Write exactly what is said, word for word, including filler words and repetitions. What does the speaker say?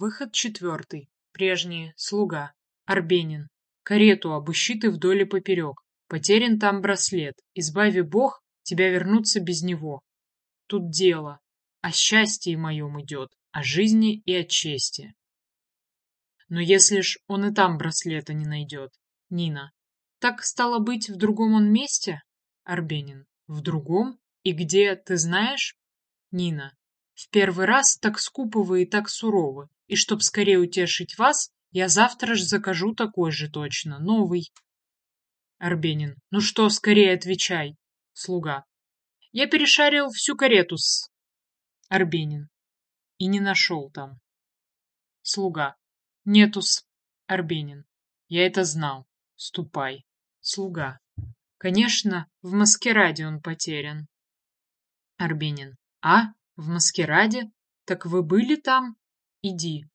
Выход четвертый. Прежние. Слуга. Арбенин. Карету обыщи ты вдоль и поперек. Потерян там браслет. Избави Бог, тебя вернуться без него. Тут дело. О счастье моем идет, о жизни и о чести. Но если ж он и там браслета не найдет. Нина. Так, стало быть, в другом он месте? Арбенин. В другом? И где, ты знаешь? Нина. В первый раз так скупо вы и так суровы, и чтоб скорее утешить вас, я завтра ж закажу такой же точно, новый. Арбенин. Ну что, скорее отвечай. Слуга. Я перешарил всю карету-с. Арбенин. И не нашел там. Слуга. Нету-с. Арбенин. Я это знал. Ступай. Слуга. Конечно, в маскараде он потерян. Арбенин. А? В маскараде? Так вы были там? Иди.